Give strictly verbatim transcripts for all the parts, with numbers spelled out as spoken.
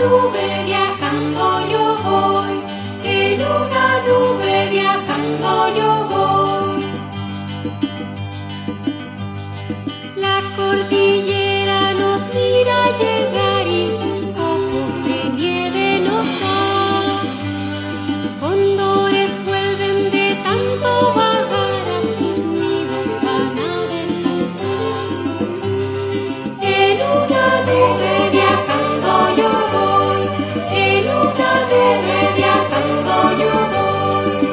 nube viajando yo voy, en una nube viajando yo voy. La cordillera nos mira llegar y sus copos de nieve nos da. Cóndores vuelven de tanto vagar, a sus nidos van a descansar. En una nube viajando yo voy, en una nube viajando yo voy.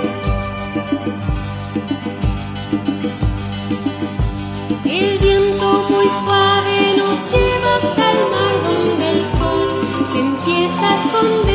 El viento muy suave nos lleva hasta el mar donde el sol se empieza a esconder.